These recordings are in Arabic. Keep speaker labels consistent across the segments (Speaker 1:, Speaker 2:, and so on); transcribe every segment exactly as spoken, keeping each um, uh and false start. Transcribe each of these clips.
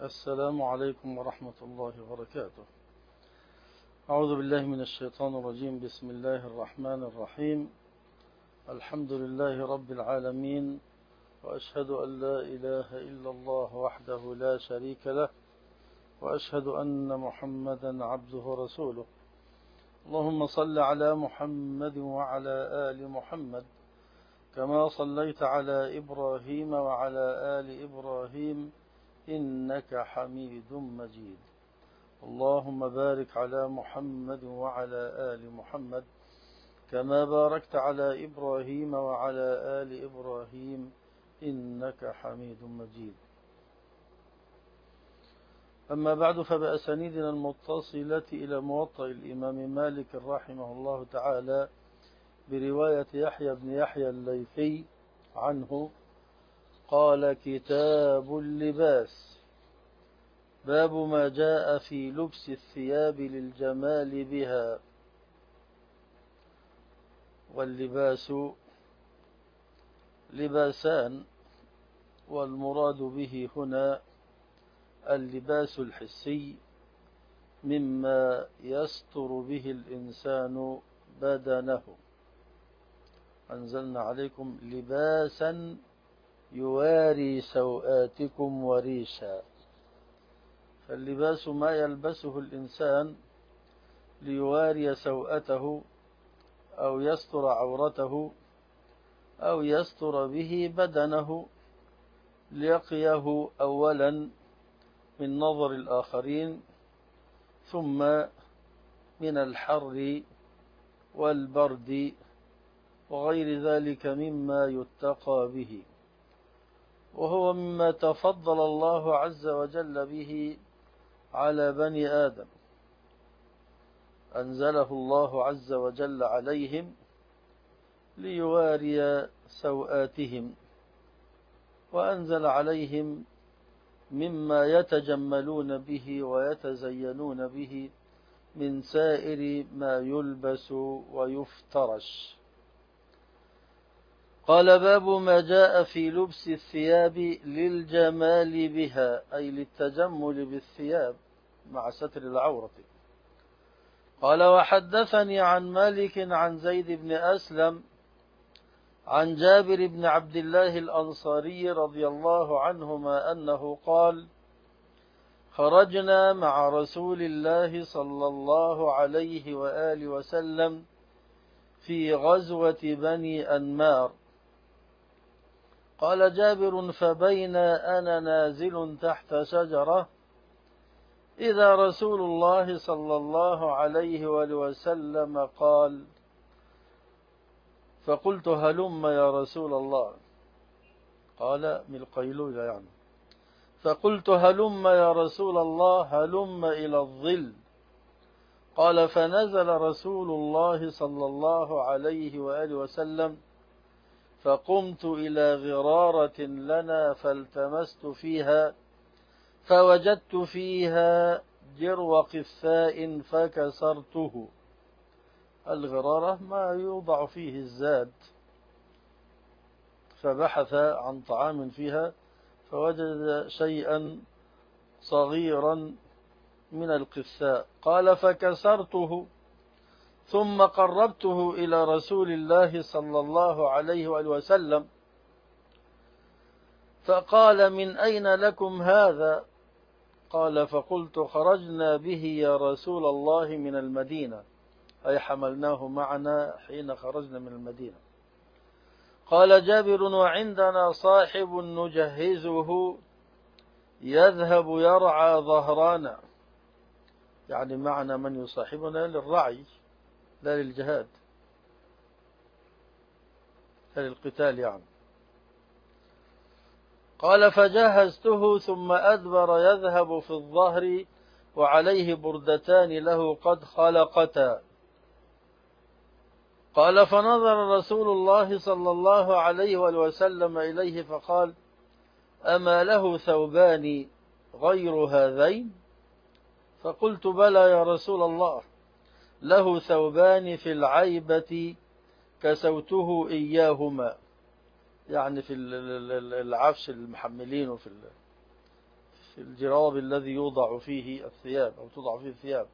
Speaker 1: السلام عليكم ورحمة الله وبركاته. أعوذ بالله من الشيطان الرجيم. بسم الله الرحمن الرحيم. الحمد لله رب العالمين، وأشهد أن لا إله إلا الله وحده لا شريك له، وأشهد أن محمدا عبده ورسوله. اللهم صل على محمد وعلى آل محمد كما صليت على إبراهيم وعلى آل إبراهيم إنك حميد مجيد. اللهم بارك على محمد وعلى آل محمد كما باركت على إبراهيم وعلى آل إبراهيم إنك حميد مجيد. أما بعد، فبأسانيدنا المتصلة إلى موطأ الإمام مالك رحمه الله تعالى برواية يحيى بن يحيى الليثي عنه قال: كتاب اللباس، باب ما جاء في لبس الثياب للجمال بها. واللباس لباسان، والمراد به هنا اللباس الحسي مما يستر به الإنسان بدنه. أنزلنا عليكم لباسا يواري سوآتكم وريشا. فاللباس ما يلبسه الإنسان ليواري سوءته أو يستر عورته أو يستر به بدنه، ليقيه أولا من نظر الآخرين، ثم من الحر والبرد وغير ذلك مما يتقى به. وهو مما تفضل الله عز وجل به على بني آدم، أنزله الله عز وجل عليهم ليواري سوآتهم، وأنزل عليهم مما يتجملون به ويتزينون به من سائر ما يلبس ويفترش. قال: باب ما جاء في لبس الثياب للجمال بها، أي للتجمل بالثياب مع ستر العورة. قال: وحدثني عن مالك عن زيد بن أسلم عن جابر بن عبد الله الأنصاري رضي الله عنهما أنه قال: خرجنا مع رسول الله صلى الله عليه وآله وسلم في غزوة بني أنمار. قال جابر: فبين أنا نازل تحت شجرة إذا رسول الله صلى الله عليه وآله وسلم قال، فقلت: هلم يا رسول الله. قال: من القيلولة يعني. فقلت: هلم يا رسول الله، هلم إلى الظل. قال: فنزل رسول الله صلى الله عليه وآله وسلم، فقمت إلى غرارة لنا فالتمست فيها، فوجدت فيها جرو قثاء فكسرته. الغرارة ما يوضع فيه الزاد، فبحث عن طعام فيها فوجد شيئا صغيرا من القثاء. قال: فكسرته ثم قربته إلى رسول الله صلى الله عليه وآله وسلم، فقال: من أين لكم هذا؟ قال: فقلت: خرجنا به يا رسول الله من المدينة، أي حملناه معنا حين خرجنا من المدينة. قال جابر: وعندنا صاحب نجهزه يذهب يرعى ظهرانا، يعني معنا من يصاحبنا للرعي لا للجهاد، لا للقتال يعني. قال: فجهزته ثم أدبر يذهب في الظهر وعليه بردتان له قد خلقتا. قال: فنظر رسول الله صلى الله عليه وسلم إليه فقال: أما له ثوبان غير هذين؟ فقلت: بلى يا رسول الله، له ثوبان في العيبة كسوته إياهما، يعني في العفش المحملين وفي في الجراب الذي يوضع فيه الثياب أو توضع فيه الثياب.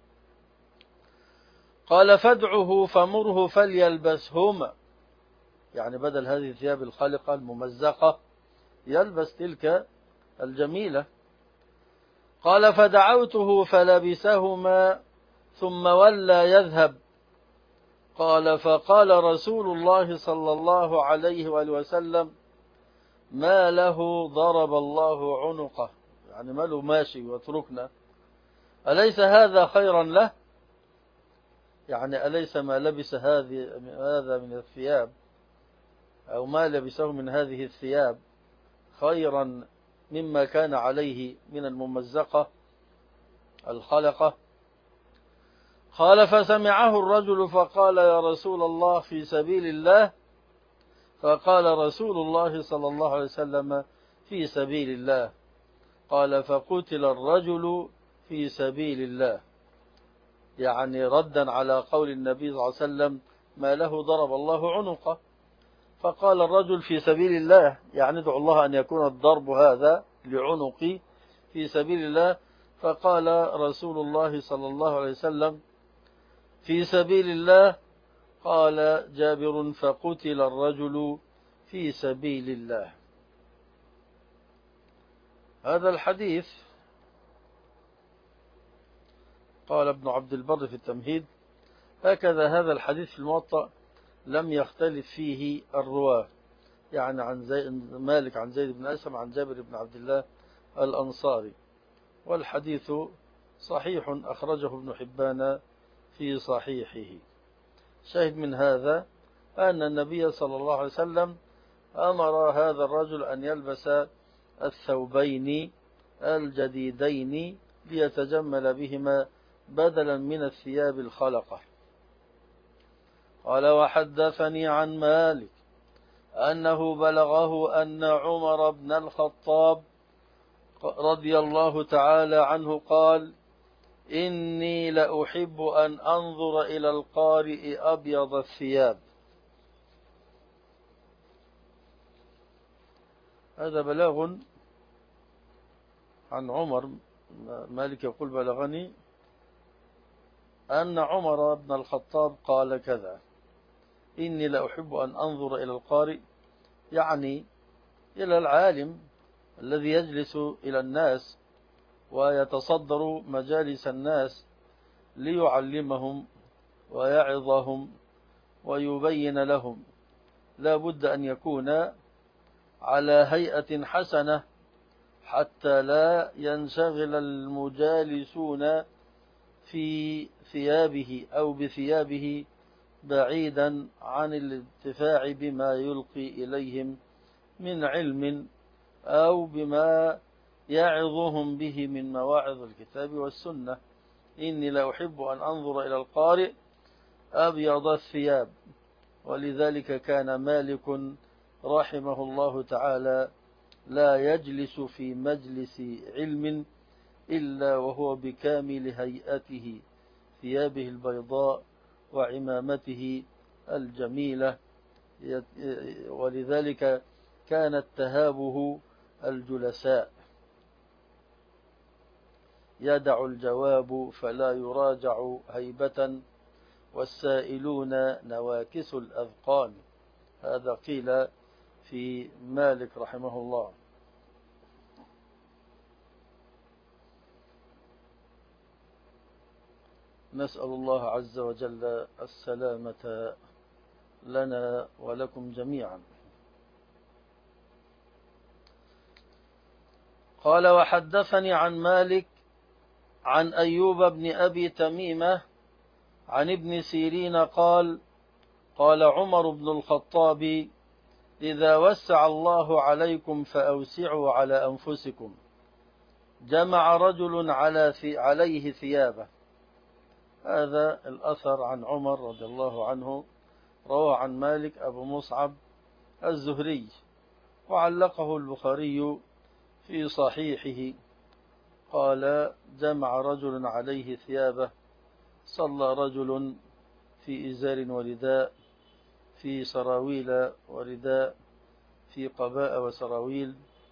Speaker 1: قال فادعه فمره فليلبسهما، يعني بدل هذه الثياب الخلقة الممزقة يلبس تلك الجميلة. قال فدعوته فلبسهما ثم ولى يذهب. قال فقال رسول الله صلى الله عليه وآله وسلم ما له ضرب الله عنقه، يعني ما له ماشي واتركنا، أليس هذا خيرا له؟ يعني أليس ما لبس هذه هذا من الثياب أو ما لبسه من هذه الثياب خيرا مما كان عليه من الممزقة الخلقة؟ قال فسمعه الرجل فقال يا رسول الله في سبيل الله. فقال رسول الله صلى الله عليه وسلم في سبيل الله. قال فقتل الرجل في سبيل الله، يعني ردا على قول النبي صلى الله عليه وسلم ما له ضرب الله عنقه. فقال الرجل في سبيل الله، يعني ادعو الله أن يكون الضرب هذا لعنقي في سبيل الله. فقال رسول الله صلى الله عليه وسلم في سبيل الله. قال جابر فقتل الرجل في سبيل الله. هذا الحديث قال ابن عبد البر في التمهيد هكذا هذا الحديث في الموطأ لم يختلف فيه الرواة، يعني عن زيد مالك عن زيد بن أسلم عن جابر بن عبد الله الأنصاري، والحديث صحيح أخرجه ابن حبان في صحيحه. شاهد من هذا أن النبي صلى الله عليه وسلم أمر هذا الرجل أن يلبس الثوبين الجديدين ليتجمل بهما بدلا من الثياب الخلقة. قال وحدثني عن مالك أنه بلغه أن عمر بن الخطاب رضي الله تعالى عنه قال إني لأحب أن أنظر إلى القارئ أبيض الثياب. هذا بلاغ عن عمر. مالك يقول بلغني أن عمر بن الخطاب قال كذا إني لأحب أن أنظر إلى القارئ، يعني إلى العالم الذي يجلس إلى الناس ويتصدر مجالس الناس ليعلمهم ويعظهم ويبين لهم، لا بد أن يكون على هيئة حسنة حتى لا ينشغل المجالسون في ثيابه أو بثيابه بعيدا عن الانتفاع بما يلقي إليهم من علم أو بما يعظهم به من مواعظ الكتاب والسنة. إني لا أحب أن أنظر إلى القارئ أبيض الثياب. ولذلك كان مالك رحمه الله تعالى لا يجلس في مجلس علم إلا وهو بكامل هيئته، ثيابه البيضاء وعمامته الجميلة، ولذلك كانت تهابه الجلساء. يدع الجواب فلا يراجع هيبة والسائلون نواكس الأذقان. هذا قيل في مالك رحمه الله. نسأل الله عز وجل السلامة لنا ولكم جميعا. قال وحدثني عن مالك عن أيوب بن أبي تميمة عن ابن سيرين قال قال عمر بن الخطاب إذا وسع الله عليكم فأوسعوا على أنفسكم. جمع رجل على في عليه ثيابه. هذا الأثر عن عمر رضي الله عنه روى عن مالك أبو مصعب الزهري، وعلقه البخاري في صحيحه. قال جمع رجل عليه ثيابه، صلى رجل في إزار ورداء، في سراويل ورداء، في قباء وسراويل،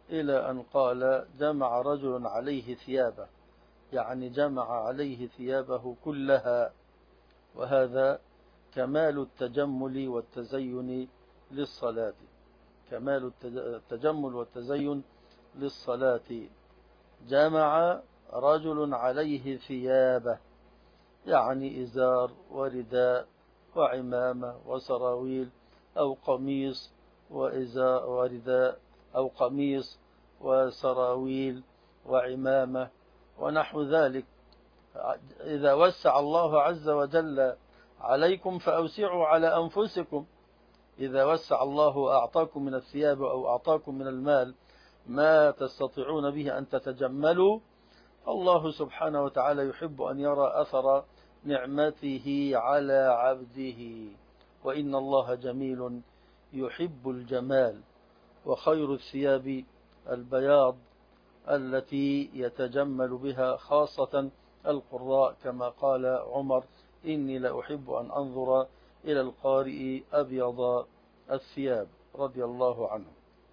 Speaker 1: إلى أن قال جمع رجل عليه ثيابه، يعني جمع عليه ثيابه كلها، وهذا كمال التجمل والتزين للصلاة، كمال التجمل والتزين للصلاة. جمع رجل عليه ثيابه، يعني إزار ورداء وعمامة وسراويل أو قميص وإزار ورداء أو قميص وسراويل وعمامة ونحو ذلك. إذا وسع الله عز وجل عليكم فأوسعوا على أنفسكم. إذا وسع الله وأعطاكم من الثياب أو أعطاكم من المال ما تستطيعون به أن تتجملوا، الله سبحانه وتعالى يحب أن يرى أثر نعمته على عبده، وإن الله جميل يحب الجمال. وخير الثياب البياض التي يتجمل بها خاصة القراء، كما قال عمر: إني لأحب أن أنظر إلى القارئ أبيض الثياب، رضي الله عنه.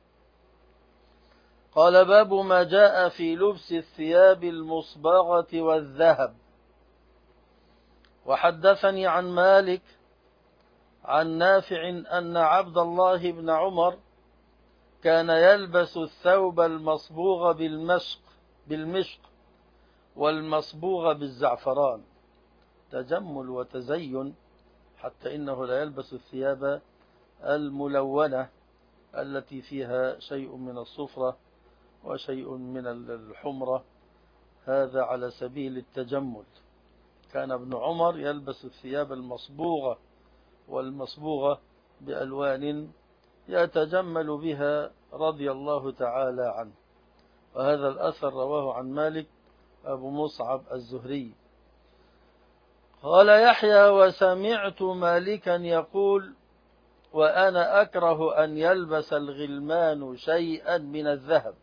Speaker 1: قال: باب ما جاء في لبس الثياب المصبغة والذهب. وحدثني عن مالك عن نافع أن عبد الله بن عمر كان يلبس الثوب المصبوغ بالمشق بالمشق والمصبوغ بالزعفران، تجمل وتزين، حتى إنه لا يلبس الثياب الملونة التي فيها شيء من الصفرة وشيء من الحمرة، هذا على سبيل التجمل. كان ابن عمر يلبس الثياب المصبوغة والمصبوغة بألوان يتجمل بها رضي الله تعالى عنه. وهذا الأثر رواه عن مالك أبو مصعب الزهري. قال يحيى: وسمعت مالكا يقول: وأنا أكره أن يلبس الغلمان شيئا من الذهب،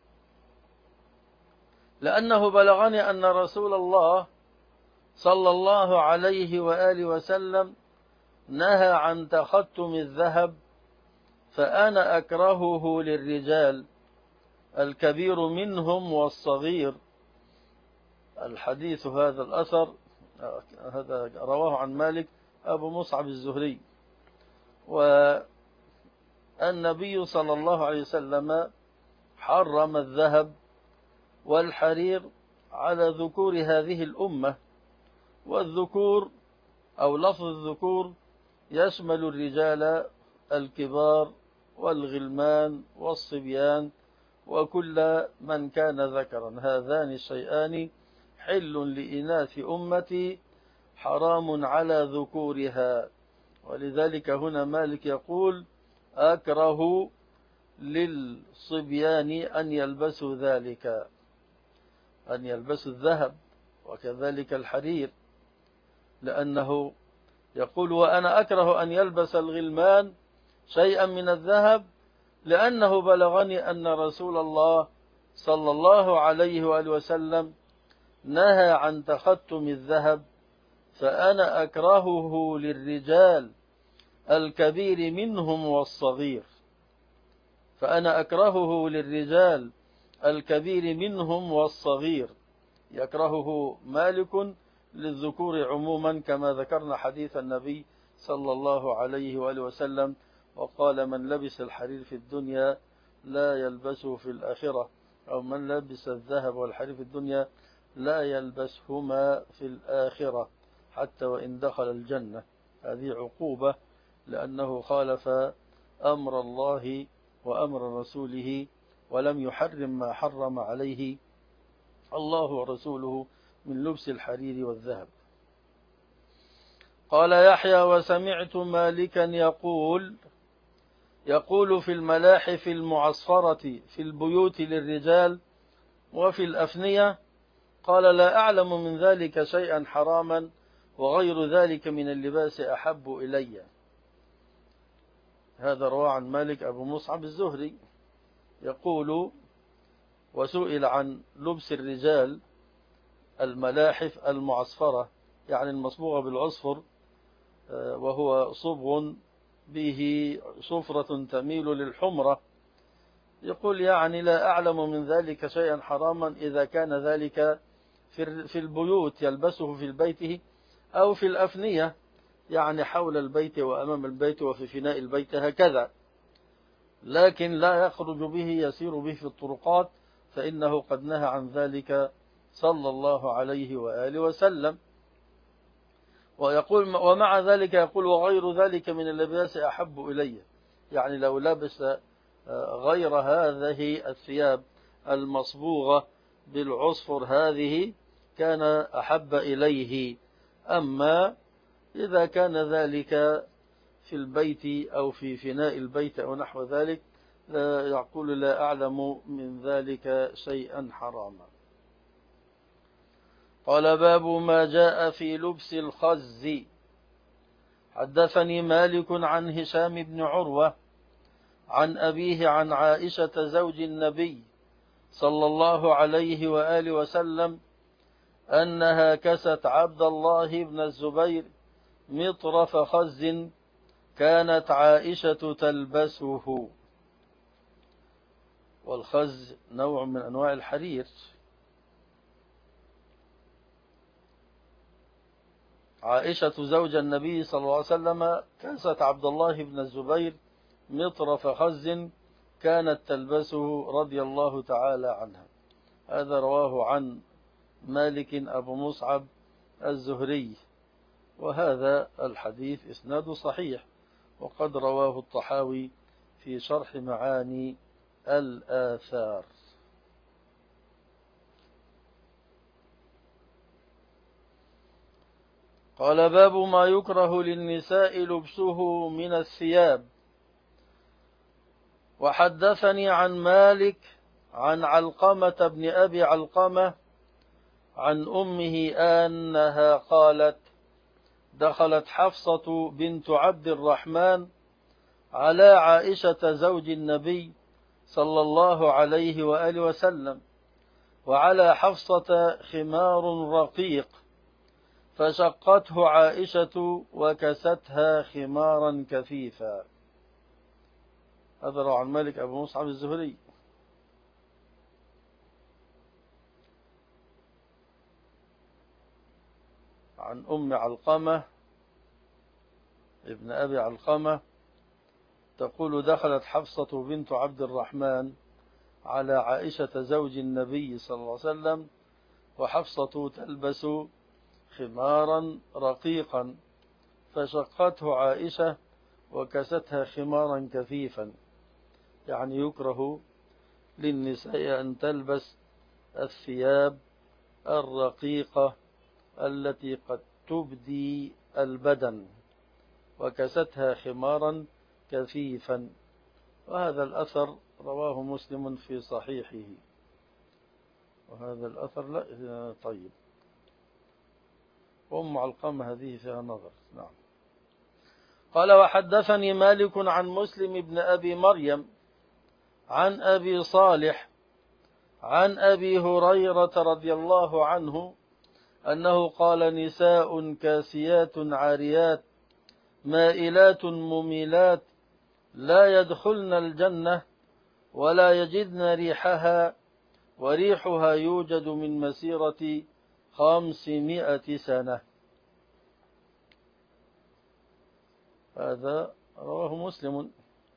Speaker 1: لأنه بلغني أن رسول الله صلى الله عليه وآله وسلم نهى عن تختم الذهب، فأنا أكرهه للرجال الكبير منهم والصغير. الحديث هذا الأثر هذا رواه عن مالك أبو مصعب الزهري. والنبي صلى الله عليه وسلم حرم الذهب والحرير على ذكور هذه الأمة، والذكور أو لفظ الذكور يشمل الرجال الكبار والغلمان والصبيان وكل من كان ذكرا. هذان الشيئان حل لإناث أمتي حرام على ذكورها. ولذلك هنا مالك يقول: أكره للصبيان أن يلبسوا ذلك، أن يلبسوا الذهب وكذلك الحرير، لأنه يقول: وأنا أكره أن يلبس الغلمان شيئا من الذهب، لأنه بلغني أن رسول الله صلى الله عليه وآله وسلم نهى عن تختم الذهب، فأنا أكرهه للرجال الكبير منهم والصغير. فأنا أكرهه للرجال الكبير منهم والصغير، يكرهه مالك للذكور عموما، كما ذكرنا حديث النبي صلى الله عليه وآله وسلم: وقال: من لبس الحرير في الدنيا لا يلبسه في الآخرة، أو من لبس الذهب والحرير في الدنيا لا يلبسهما في الآخرة حتى وإن دخل الجنة. هذه عقوبة لأنه خالف أمر الله وأمر رسوله، ولم يحرم ما حرم عليه الله ورسوله من لبس الحرير والذهب. قال يحيى: وسمعت مالكا يقول يقول في الملاحف المعصفرة في البيوت للرجال وفي الأفنية، قال: لا أعلم من ذلك شيئا حراما، وغير ذلك من اللباس أحب إلي. هذا رواه عن مالك أبو مصعب الزهري يقول: وسئل عن لبس الرجال الملاحف المعصفرة، يعني المصبوغة بالعصفر، وهو صبغ به صفرة تميل للحمرة، يقول يعني لا أعلم من ذلك شيئا حراما إذا كان ذلك في البيوت يلبسه في بيته أو في الأفنية، يعني حول البيت وأمام البيت وفي فناء البيت هكذا، لكن لا يخرج به يسير به في الطرقات، فإنه قد نهى عن ذلك صلى الله عليه وآله وسلم. ويقول ومع ذلك يقول وغير ذلك من اللباس أحب إلي، يعني لو لبس غير هذه الثياب المصبوغة بالعصفر هذه كان أحب إليه. أما إذا كان ذلك في البيت أو في فناء البيت أو نحو ذلك لا يقول لا أعلم من ذلك شيئا حراما. قال باب ما جاء في لبس الخز. حدثني مالك عن هشام بن عروة عن أبيه عن عائشة زوج النبي صلى الله عليه وآله وسلم أنها كست عبد الله بن الزبير مطرف خز كانت عائشة تلبسه. والخز نوع من أنواع الحرير. عائشة زوج النبي صلى الله عليه وسلم كست عبد الله بن الزبير مطرف خز كانت تلبسه رضي الله تعالى عنها. هذا رواه عن مالك أبو مصعب الزهري، وهذا الحديث إسناد صحيح، وقد رواه الطحاوي في شرح معاني الآثار. قال باب ما يكره للنساء لبسه من الثياب. وحدثني عن مالك عن علقمة بن أبي علقمة عن أمه أنها قالت دخلت حفصة بنت عبد الرحمن على عائشة زوج النبي صلى الله عليه وآله وسلم وعلى حفصة خمار رقيق فشقته عائشة وكستها خمارا كثيفا. هذا رواه عن مالك أبو مصعب الزهري. عن أم علقمة ابن أبي علقمة تقول دخلت حفصة بنت عبد الرحمن على عائشة زوج النبي صلى الله عليه وسلم وحفصة تلبس خمارا رقيقا فشقته عائشة وكستها خمارا كثيفا، يعني يكره للنساء أن تلبس الثياب الرقيقة التي قد تبدي البدن، وكستها خمارا كثيفا. وهذا الأثر رواه مسلم في صحيحه. وهذا الأثر لا طيب. وأم علقمة هذه فيها نظر. نعم. قال وحدثني مالك عن مسلم بن أبي مريم عن أبي صالح عن أبي هريرة رضي الله عنه أنه قال نساء كاسيات عاريات مائلات مميلات لا يدخلن الجنة ولا يجدن ريحها وريحها يوجد من مسيرة خمسمائة سنة. هذا رواه مسلم،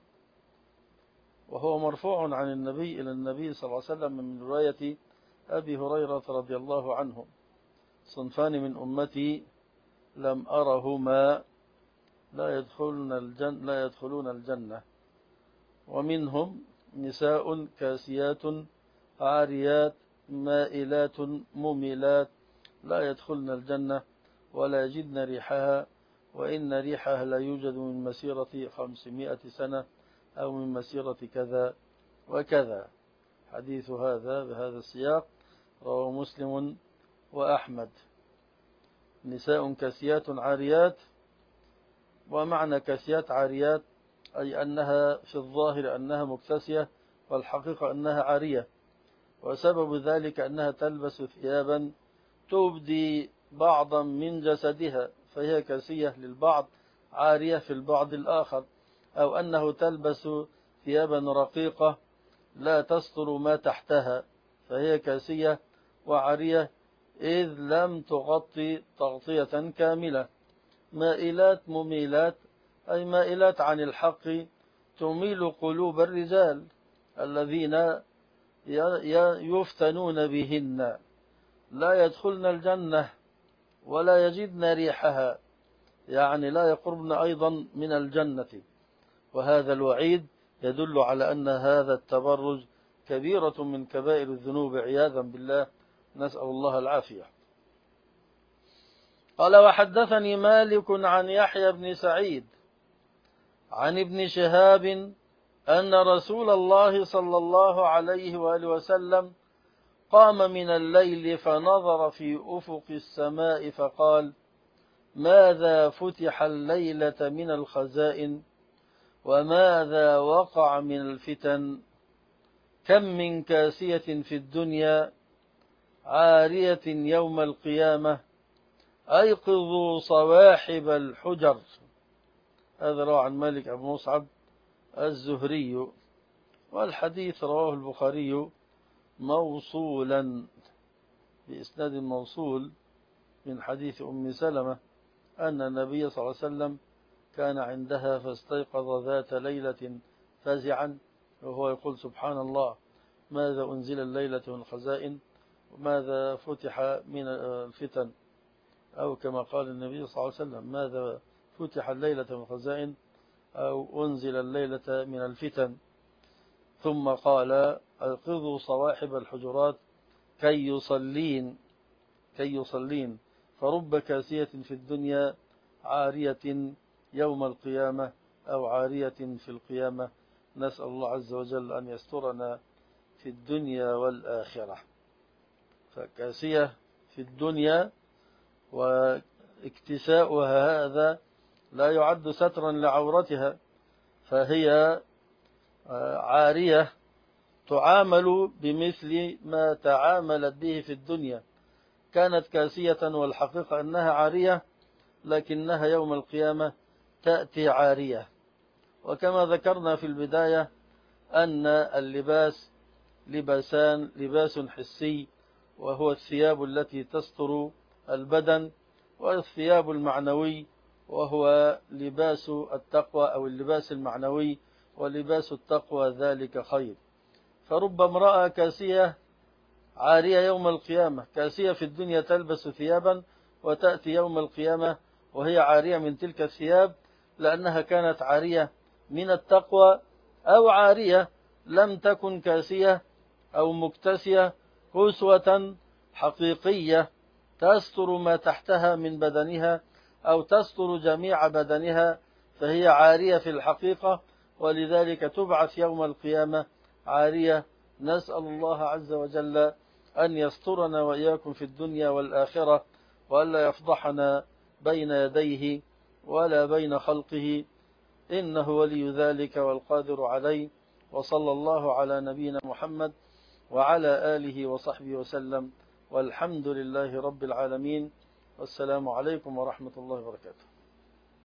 Speaker 1: وهو مرفوع عن النبي إلى النبي صلى الله عليه وسلم من رواية أبي هريرة رضي الله عنه: صنفان من أمتي لم أرهما لا يدخلون الجنة, لا يدخلون الجنة، ومنهم نساء كاسيات عاريات مائلات مميلات لا يدخلن الجنة ولا يجدن ريحها وإن ريحها لا يوجد من مسيرة خمسمائة سنة أو من مسيرة كذا وكذا. حديث هذا بهذا السياق رواه مسلم وأحمد. نساء كاسيات عاريات، ومعنى كاسيات عاريات أي أنها في الظاهر أنها مكتسية والحقيقة أنها عارية، وسبب ذلك أنها تلبس ثيابا تبدي بعضا من جسدها فهي كاسية للبعض عارية في البعض الآخر، أو أنه تلبس ثيابا رقيقة لا تستر ما تحتها، فهي كاسية وعارية إذ لم تغطي تغطية كاملة. مائلات مميلات أي مائلات عن الحق، تميل قلوب الرجال الذين يفتنون بهن، لا يدخلن الجنة ولا يجدن ريحها، يعني لا يقربن أيضا من الجنة. وهذا الوعيد يدل على أن هذا التبرج كبيرة من كبائر الذنوب عياذا بالله، نسأل الله العافية. قال: وحدثني مالك عن يحيى بن سعيد عن ابن شهاب أن رسول الله صلى الله عليه وآله وسلم قام من الليل فنظر في أفق السماء فقال: ماذا فتح الليلة من الخزائن وماذا وقع من الفتن؟ كم من كاسية في الدنيا عارية يوم القيامة، أيقظوا صواحب الحجر. هذا رواه عن مالك أبو مصعب الزهري، والحديث رواه البخاري موصولا بإسناد موصول من حديث أم سلمة أن النبي صلى الله عليه وسلم كان عندها فاستيقظ ذات ليلة فزعا وهو يقول: سبحان الله، ماذا أنزل الليلة من الخزائن وماذا فتح من الفتن، أو كما قال النبي صلى الله عليه وسلم: ماذا فتح الليلة من الخزائن أو أنزل الليلة من الفتن. ثم قال: أيقظوا صواحب الحجرات كي يصلين كي يصلين فرب كاسية في الدنيا عارية يوم القيامة أو عارية في القيامة. نسأل الله عز وجل أن يسترنا في الدنيا والآخرة. فكاسية في الدنيا واكتساؤها هذا لا يعد سترا لعورتها، فهي عارية تعامل بمثل ما تعاملت به في الدنيا. كانت كاسية والحقيقة أنها عارية، لكنها يوم القيامة تأتي عارية. وكما ذكرنا في البداية أن اللباس لباسان: لباس حسي وهو الثياب التي تستر البدن، والثياب المعنوي وهو لباس التقوى أو اللباس المعنوي، ولباس التقوى ذلك خير. فرب امرأة كاسية عارية يوم القيامة، كاسية في الدنيا تلبس ثيابا وتأتي يوم القيامة وهي عارية من تلك الثياب، لأنها كانت عارية من التقوى، أو عارية لم تكن كاسية أو مكتسية كسوة حقيقية تستر ما تحتها من بدنها أو تستر جميع بدنها، فهي عارية في الحقيقة، ولذلك تبعث يوم القيامة عارية. نسأل الله عز وجل أن يسترنا وإياكم في الدنيا والآخرة، وألا يفضحنا بين يديه ولا بين خلقه، إنه ولي ذلك والقادر عليه. وصلى الله على نبينا محمد وعلى آله وصحبه وسلم، والحمد لله رب العالمين، والسلام عليكم ورحمة الله وبركاته.